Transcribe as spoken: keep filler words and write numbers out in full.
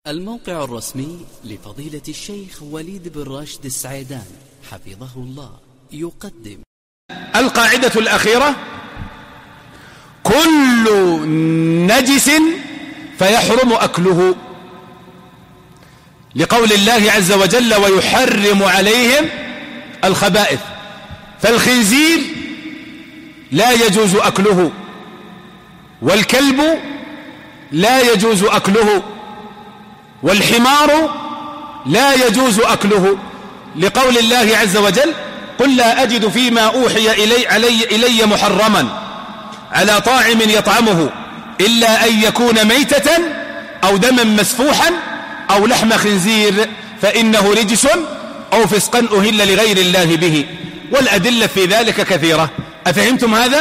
الموقع الرسمي لفضيلة الشيخ وليد بن راشد السعيدان حفظه الله يقدم القاعدة الأخيرة: كل نجس فيحرم أكله، لقول الله عز وجل: ويحرم عليهم الخبائث. فالخنزير لا يجوز أكله، والكلب لا يجوز أكله، والحمار لا يجوز أكله، لقول الله عز وجل: قل لا أجد فيما أوحي إلي, علي إلي محرما على طاعم يطعمه إلا أن يكون ميتة أو دما مسفوحا أو لحم خنزير فإنه رجس أو فسقا أهل لغير الله به. والأدلة في ذلك كثيرة. أفهمتم هذا؟